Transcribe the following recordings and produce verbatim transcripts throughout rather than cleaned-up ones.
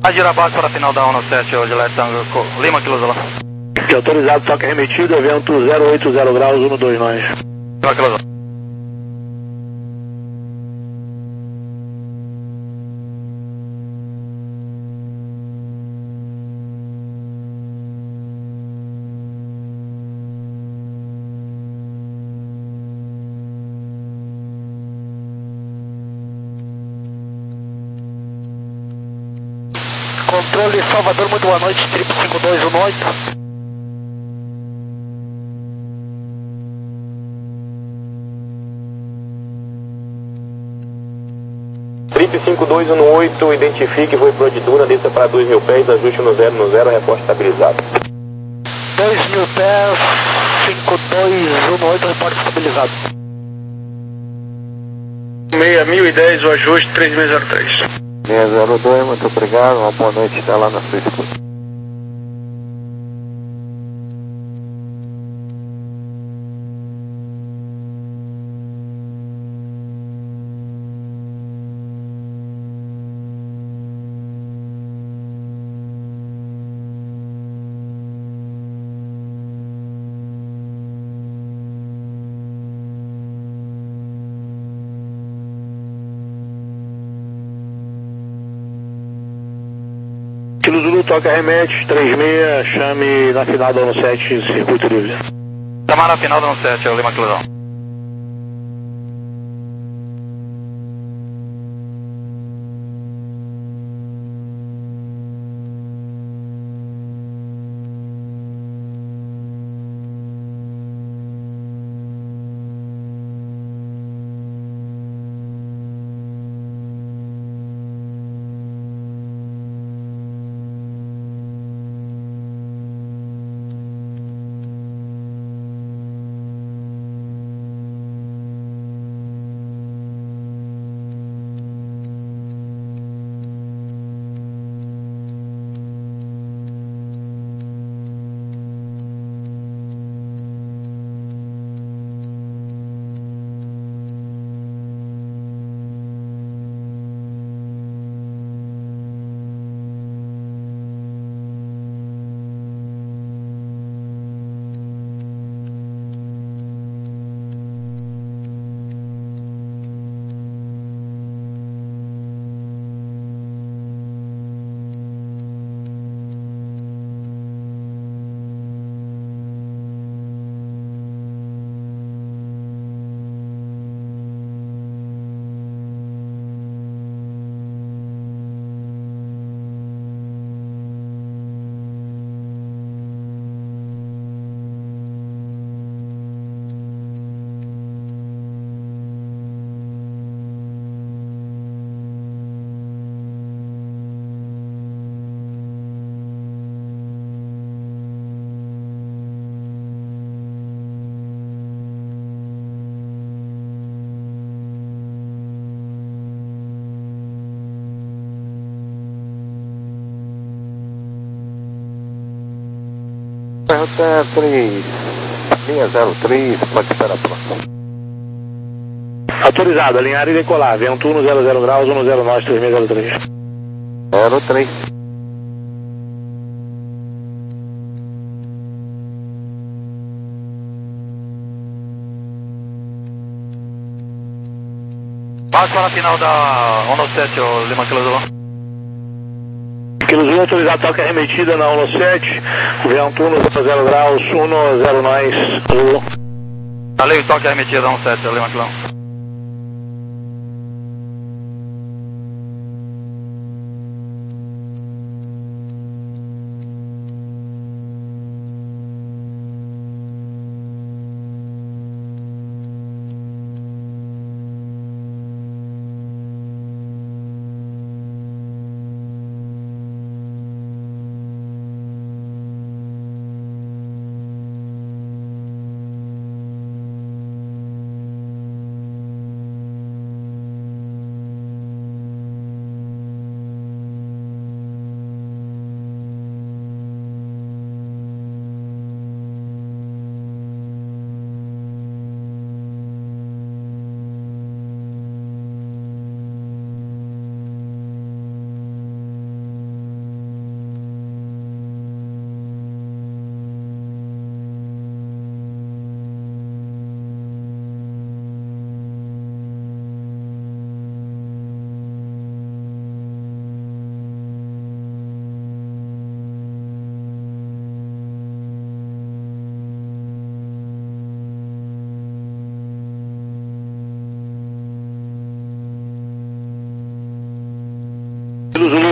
A girar baixo para a final da um sete, hoje, Leste Tango, Lima, Kilo Zulu. Autorizado, toque remetido, evento zero oito zero graus, um dois nós. Lima, Kilo Zulu. Controle Salvador, muito boa noite, trip cinco dois um oito. Trip cinco dois um oito, identifique, voo pro de Duna, desça para dois mil pés, ajuste no zero no zero, reporte estabilizado. dois mil pés, cinco dois um oito, reporte estabilizado. seis mil e dez, o ajuste três mil e zero três. seis zero dois, muito obrigado, uma boa noite, está lá na sua escuta. Kilo Zulu, toca remete, três seis, chame na final da um sete, circuito livre. Chamar na final da um sete, Lima, Kilo Zulu. Pergunta três, linha zero três, pode esperar próximo. Autorizado, alinhar e decolar, vento um zero zero graus, um zero nós, três seis zero três. zero três. Baixo para a final da um sete, Lima, Kilo Zulu. Kilo Zulu, autorizado, toca remetida na um sete, vento um zero zero graus, um zero nós, Zulu. Valeu, toque arremetida um sete, Lima, Kilo.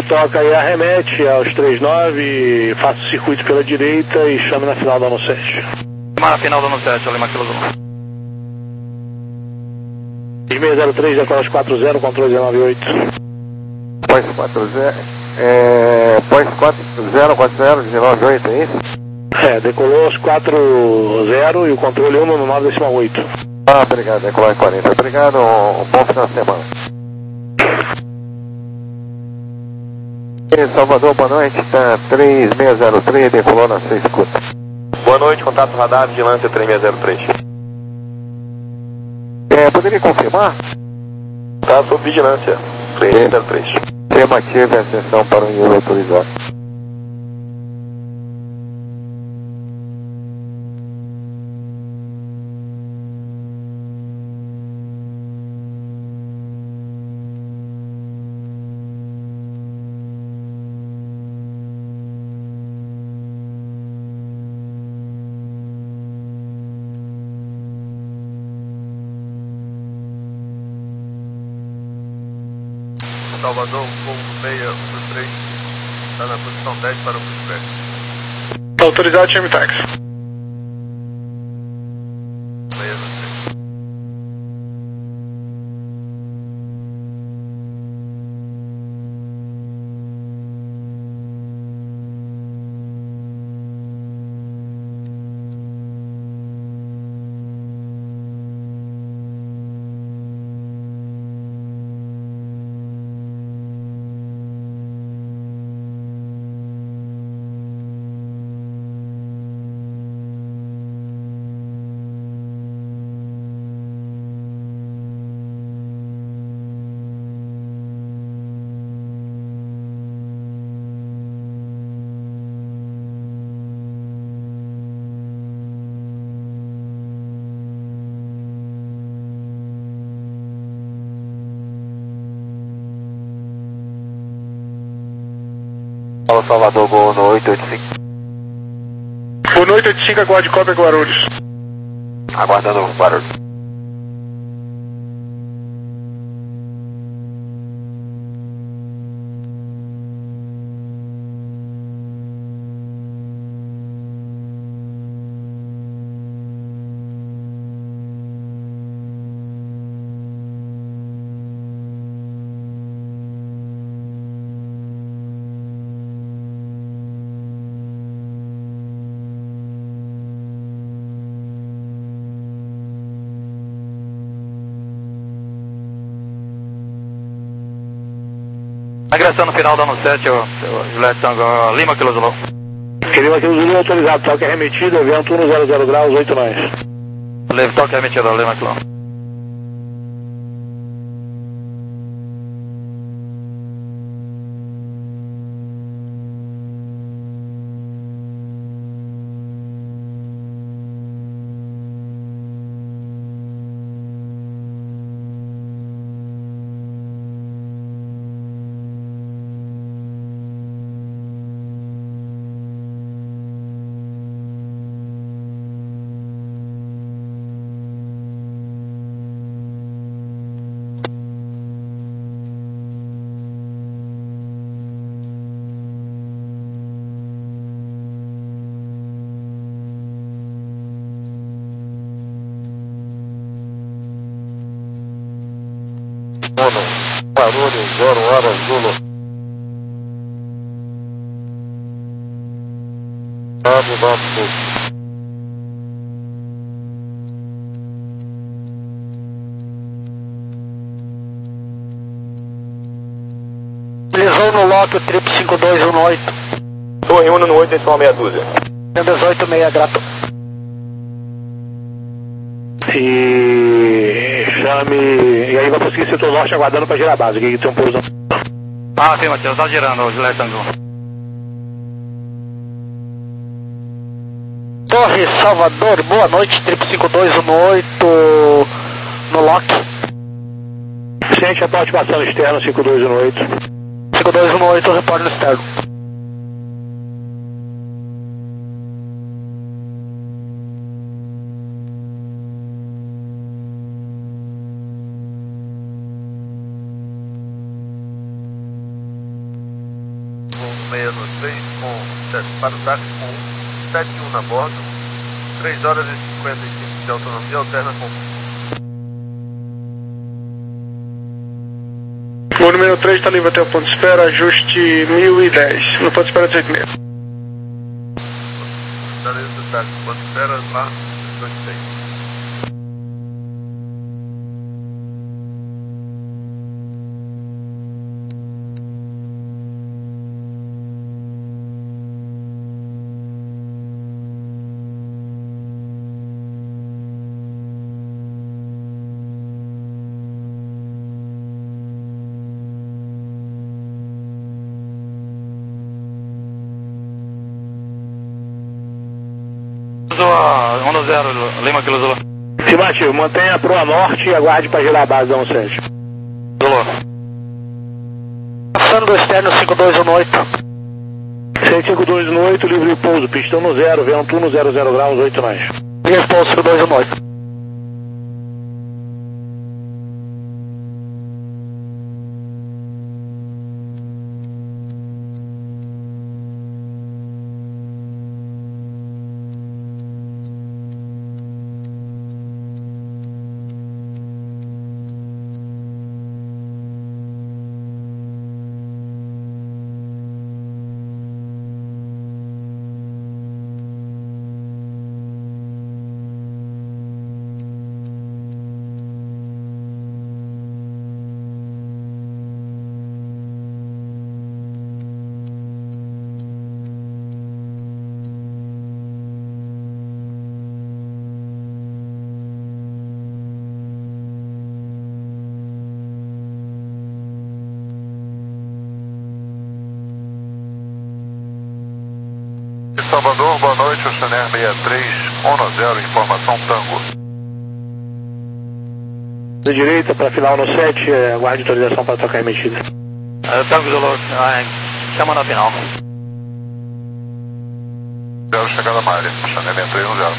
toca e arremete aos trinta e nove, faça o circuito pela direita e chame na final da ONO sete. Chama na final da ONO sete, Lima Kilo Zulu. seis zero três, decola quatro zero, controle dezenove oito. Pós quatro zero, é, pós quatro zero, quatro zero, dezenove oito, é isso? É, decolou aos quatro zero e o controle um no nove décima oito. Ah, obrigado, decolar quarenta. Obrigado, um bom final de semana. Salvador, boa noite, tá três seis zero três, decolou na sua escuta. Boa noite, contato radar, vigilância três seis zero três. É, poderia confirmar? Tá sob vigilância, três seis zero três. Você manteve a ascensão para o nível autorizado. Salvador, voo seis um três, está na posição dez para o pushback. Autorizado, time taxi. seis um três. Fala Salvador, gol no oito oito cinco. O no oito oito cinco, aguarde cópia Guarulhos. Aguardando o barulho. Agressão no final da ONO sete, o Juliette Tango, Lima Kilo Zulu. Lima Kilo Zulu autorizado, toque remetido, vento um zero zero graus, oito nós. Leve toque remetido, Lima Kilo. Barulho, zero horas, Zulu. Nove, nove, seis. Lesão no lote, trip cinco dois um oito. Torre um no oito, decimal meia dúzia. dezoito seis, grato. E chame. E aí vai conseguir setor norte aguardando para girar a base. Aqui tem um pouso. Ah, sim, Matheus, tá girando o Juliette Tango. Torre Salvador, boa noite, trip cinco dois um oito no lock. Ciente, reporte passando externo, cinco dois um oito. cinco dois um oito, reporte no externo. seis no três com, para o táxi com um sete um na bordo, três horas e cinquenta e cinco de autonomia, alterna com... O número três está livre até o ponto de espera, ajuste mil e dez, no ponto de espera dezoito e meia. Finaliza do táxi, ponto de espera lá, dezoito e seis. um zero, Lima Kilo Zulu. Afirmativo, mantenha a proa norte e aguarde para girar a base da um sete. Zulu. Passando do externo cinco dois um oito. seis cinco dois um oito, livre de pouso, pistão no zero, vento um no zero zero graus, oito mais. Livre de pouso cinco dois um oito. Salvador, boa noite, Oceaner sessenta e três, um zero, informação Tango. Da direita para final no sete, aguarde autorização para trocar emitida. Uh, Tango Zulu, uh, chama na final. Zero, chegada a área, Oceaner sessenta e três, um zero.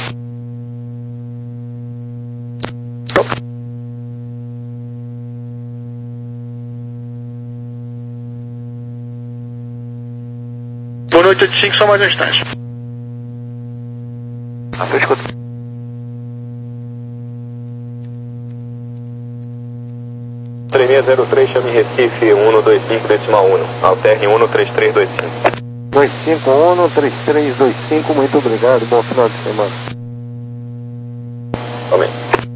Boa noite, oitenta e cinco, só mais um instante. Ah, escuta. três seis zero três, chame Recife um dois cinco decimal um, alterne um três três dois cinco. dois cinco um, três três dois cinco, muito obrigado, bom final de semana. Amém.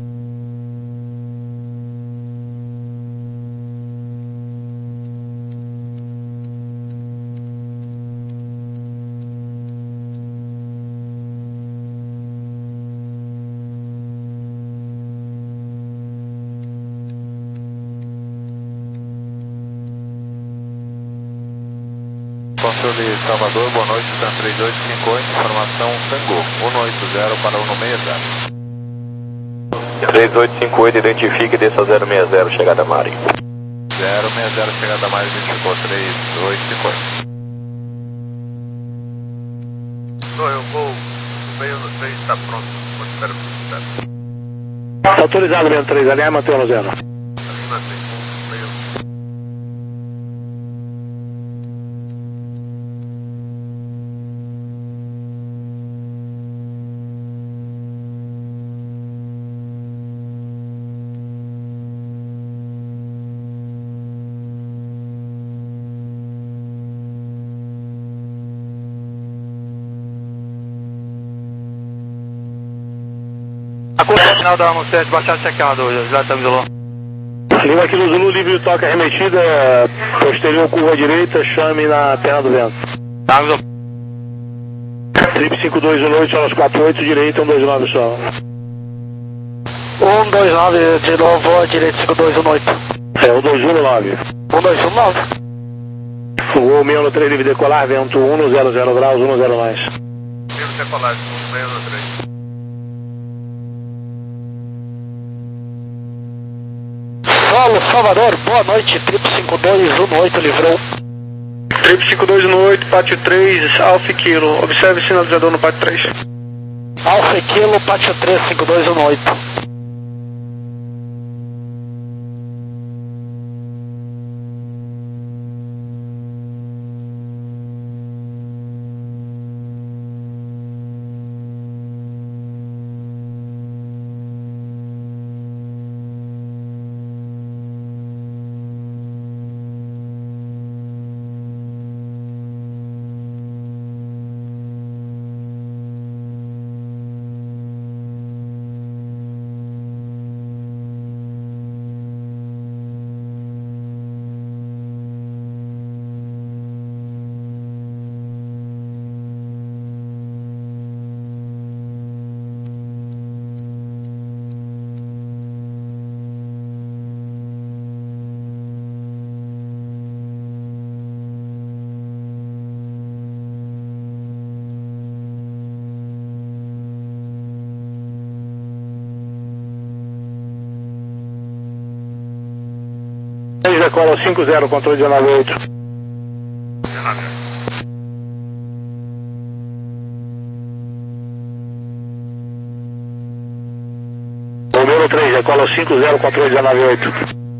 Controle Salvador, boa noite, Tan três oito cinco oito, informação Tango, um oito zero para um sessenta. três oito cinco oito, identifique e desça zero seis zero, chegada a Mari. zero seis zero, chegada a Mari, identificou três oito cinco oito. Não, eu vou, o meio no três está pronto, ponto de espera para o Está autorizado mesmo três, aliás, mantém no zero. Lima seis um, meio. Final da um sete, baixar checado, já estamos Zulu. Lima aqui no Zulu, livre de toque arremetida, posterior curva direita, chame na perna do vento. Tango Zulu. Trip cinco dois um oito, solas quatro oito, direita, um dois nove só. um dois nove, de novo, direita cinco dois um oito. É, um dois um nove. um dois um nove. O meio no três, livre decolar, vento um no zero zero graus, um no zero mais. Livre decolagem, meio no três. Solo, Salvador, boa noite, Trip cinco dois um oito, livrou. Trip cinco dois um oito, pátio três, Alfa Kilo, observe o sinalizador no pátio três. Alfa Kilo, pátio três, cinco dois um oito. decola cinco zero, controle dezenove oito. Número três, decola cinco zero, controle dezenove oito.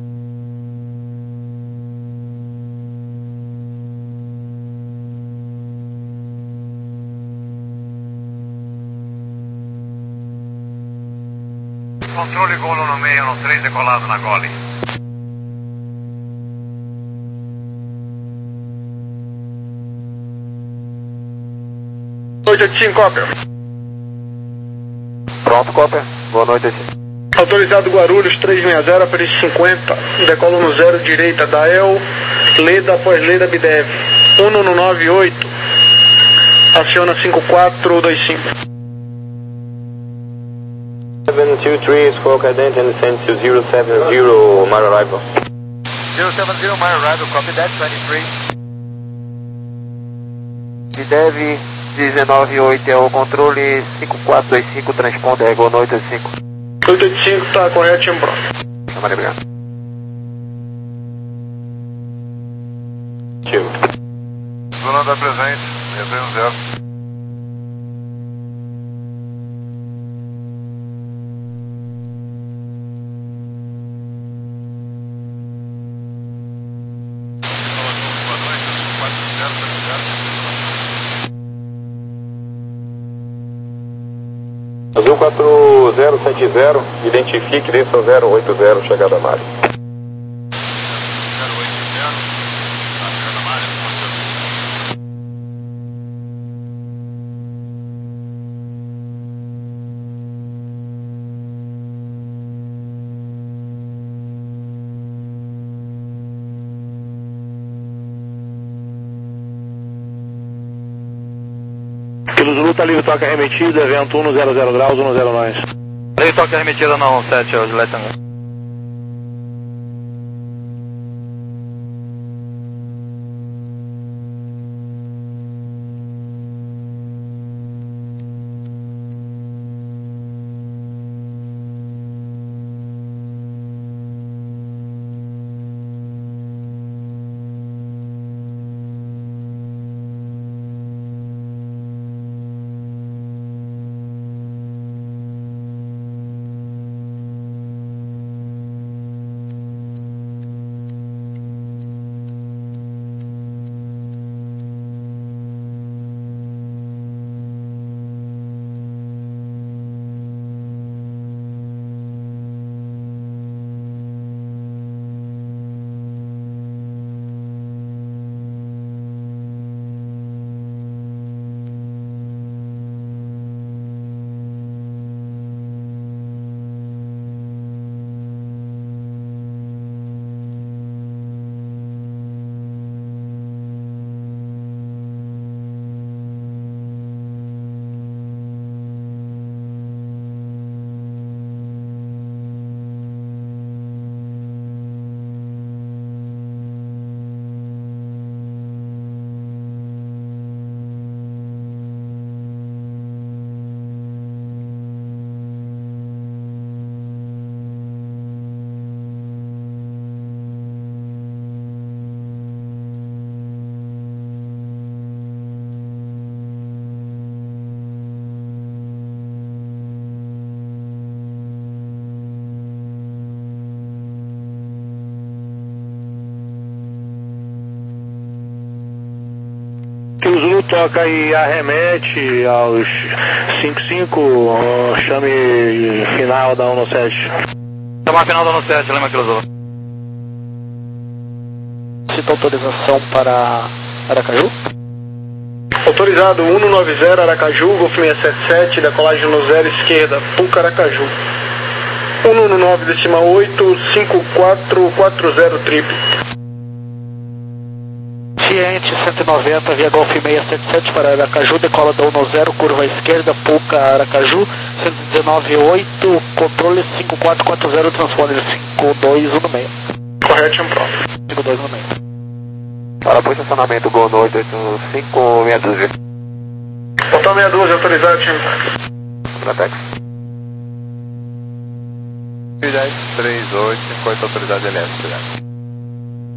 Controle Golo no meio, no três decolado na Gole. oito oito cinco, cópia. Pronto, cópia. Boa noite, oito oito cinco. Autorizado Guarulhos três seis zero, aperícia cinquenta. Decola no zero, direita, Dael, Leda após Leda, Bidev. um no nove oito. Aciona cinco quatro dois cinco. seven two three, squawk ident and send to zero seven zero, my arrival. zero seven zero, my arrival, copy that, twenty-three. Bidev dezenove oito é o controle cinco quatro dois cinco, transponder, boa noite, oito cinco. oito oito cinco, tá correto, em pronto. Tá, obrigado. Zona da presente, seis um zero. Azul quatro zero sete zero, identifique, desça zero oito zero, chegada a Mário. zero oito zero, tá chegando a Mário, Pelo Zulu tá livre, toque arremetido, evento um no zero zero graus, um no zero nós. Livre toque arremetida na sete, o Gillette Tango. Que o Zulu toca e arremete aos cinco cinco, chame final da um sete. Chamar final da um sete, lembra aquilo, Zulu? Cita autorização para Aracaju? Autorizado um no nove zero, Aracaju, Golf seiscentos e setenta e sete, decolagem no zero esquerda, Puca, Aracaju. um no nove, decima oito, cinco quatro quatro zero, triplo. Ciente cento e noventa, via Golf seiscentos e setenta e sete para Aracaju, decola da um no zero, curva esquerda, Puca, Aracaju, cento e dezenove oito, controle cinco quatro quatro zero, transponder cinco dois um no meio. Correto, em pronto. cinco dois no meio. Para posicionamento, Gol no oito oito cinco, meia dúzia. Portal meia dúzia, autorizado, time. Pratex. dez, três, oito, cinquenta, autoridade elétrica.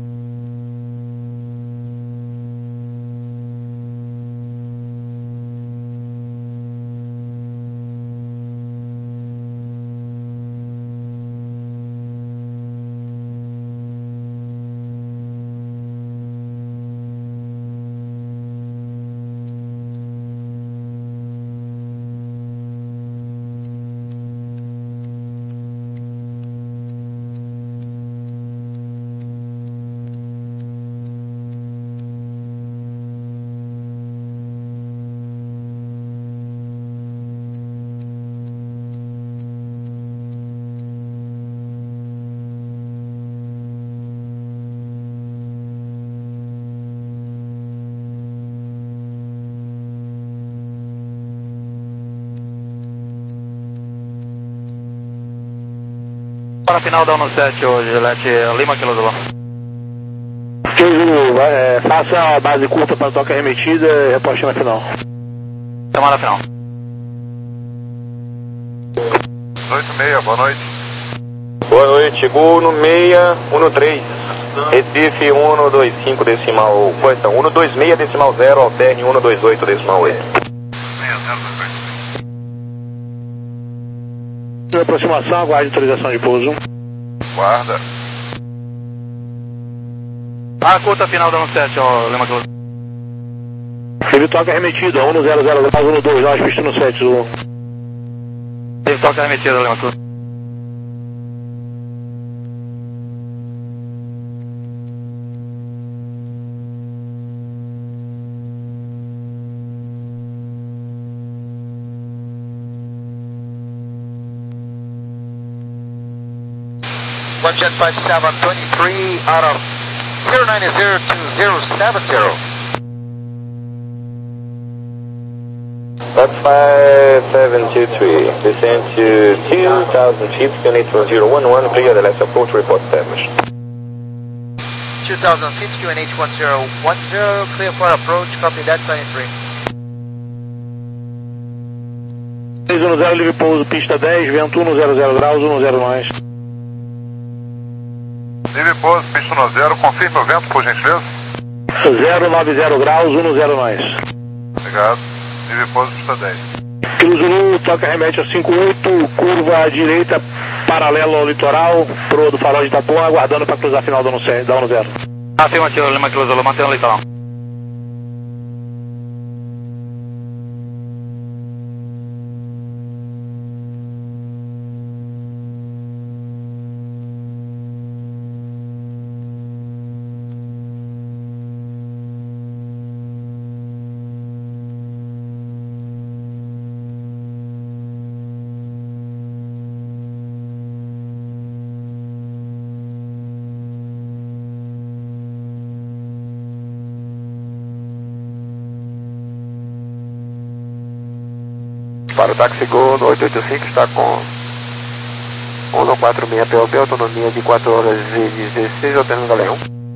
Para a final da um sete hoje, Gillette Lima Kilo Zulu. Zulu, é, faça a base curta para toca remetida e reposte na final. Chamada final. oito seis, boa noite. Boa noite, Gol no seis um três. Recife cento e vinte e cinco decimal, coisa, cento e vinte e seis decimal zero, alterne cento e vinte e oito decimal oito. Na aproximação, aguarde autorização de pouso. Guarda. A curta final da um sete, ó, Lima Kilo. Teve toca remetida, um zero zero graus, um dois nove, pista no sete, Zulu. Teve toca remetida, Lima Kilo. One Jet five seven twenty-three out of zero nine zero to zero seven zero. That's five seven two three. Descend to two thousand feet, unit for zero one one, clear the last approach, report established. two thousand feet, Q N H one zero one zero, clear for approach, copy that, sign three. seis um zero, livre pouso, pista dez, vento um zero zero graus, um zero mais. Livre pouso, pista no zero, confirme o vento, por gentileza. zero nove zero graus, um zero mais. Obrigado. Livre pouso, pista dez. Kilo Zulu, toca remete ao cinco oito, curva à direita, paralelo ao litoral, proa do farol de Itapuã, aguardando para cruzar a final da um zero. Afirmativo, Lima Kilo Zulu, mantendo o litoral. Para o táxi Gol no oito oito cinco está com cento e quarenta e seis P O B, autonomia de quatro horas e dezesseis, alternando Galeão.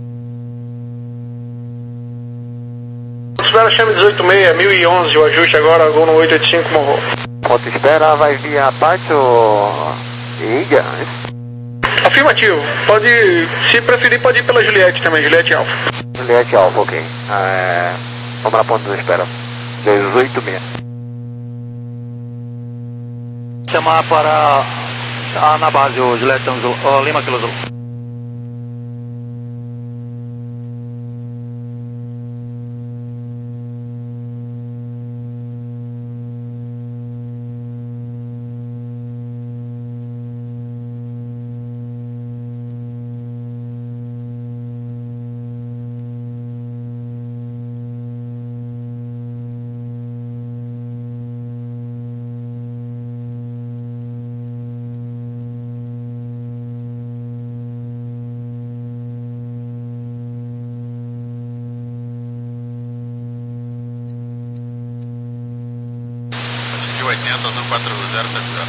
Espera, chame dezoito seis, mil e onze, o ajuste agora, Gol no oito oito cinco, morrou. Ponto espera, vai via Apache ou Índia? Afirmativo, pode, se preferir pode ir pela Juliette também, Juliette Alfa. Juliette Alfa, ok. É, vamos lá, ponto de espera. dezoito seis. Chamar para a, na base o Gillette Zulu, ó, Lima Kilo Zulu. oitenta, azul quatro zero sete zero.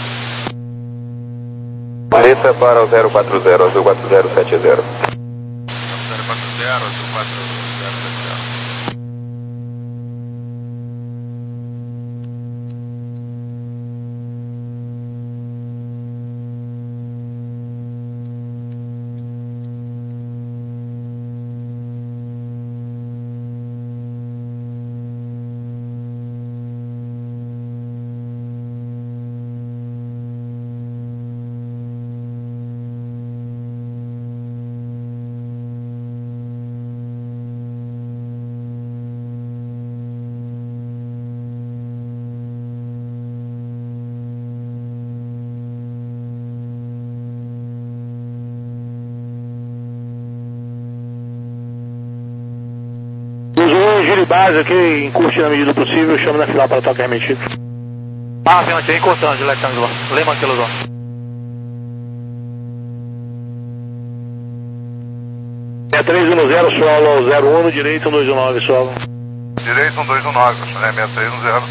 Desça para o zero quatro zero, azul quatro zero sete zero. zero quatro zero, azul quatro zero sete zero. Giro de base aqui, encurte na medida possível, chamo na final para toque remetido. Ah, afirmativo, encurtando, Gillette Zulu, Lima Kilo Zulu. É três um zero, solo zero um, direito um dois um nove, solo. Direito um dois um nove, né? seis três um zero.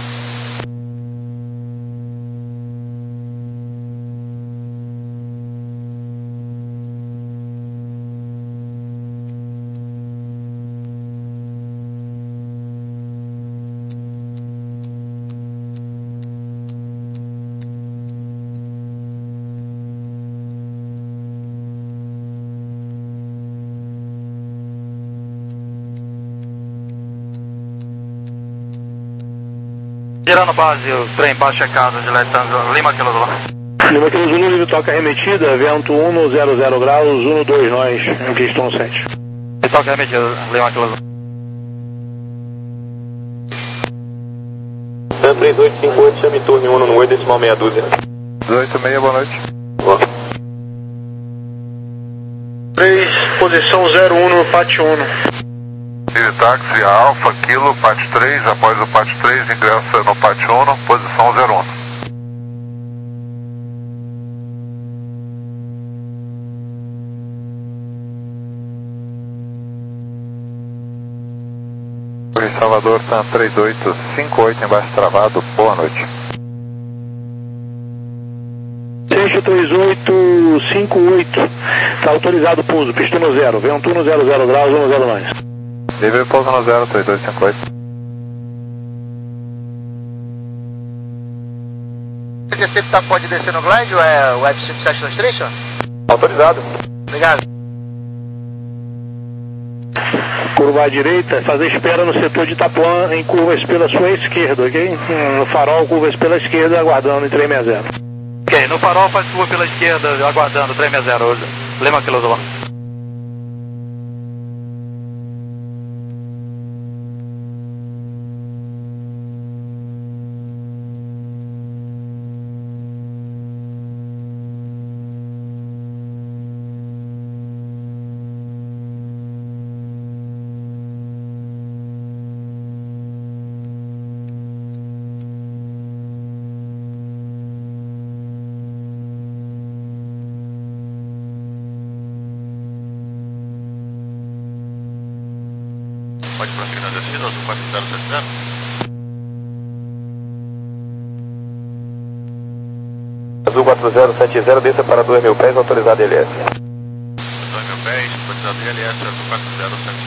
Girando base, o trem baixo checado, Gillette Tango, Lima Kilo Zulu. Lima Kilo Zulu, livre toca remetida, vento um zero zero graus, um dois nós, em Kingston sete. Toca remetida, Lima Kilo Zulu. três oito cinco oito, chame turno um no oito, decimal meia dúzia. dezoito e meia, boa noite. Boa. três, posição zero um no Pat um. City Taxi Alfa, Kilo, Pat três, após o Pat três, ingressa no Pat um, posição zero um. Salvador, Sam três oito cinco oito, embaixo travado, boa noite. Seixo três oito cinco oito, está autorizado o pouso, pista no zero, vento um zero zero graus, um zero nós. Livre pouso no zero, três dois cinco oito. O interceptar pode descer no glide ou é o F cinco sete dois três, senhor? Autorizado. Obrigado. Curva à direita, fazer espera no setor de Itapuã em curvas pela sua esquerda, ok? No farol, curvas pela esquerda, aguardando em três seis zero. Ok, no farol faz curva pela esquerda, aguardando três seis zero, Lima Kilo Zulu. Pode prosseguir na descida, Azul quatro zero sete zero. Azul quatro zero sete zero, desça para dois mil pés, autorizado L S. dois mil pés, autorizado L S, Azul quatro zero sete zero.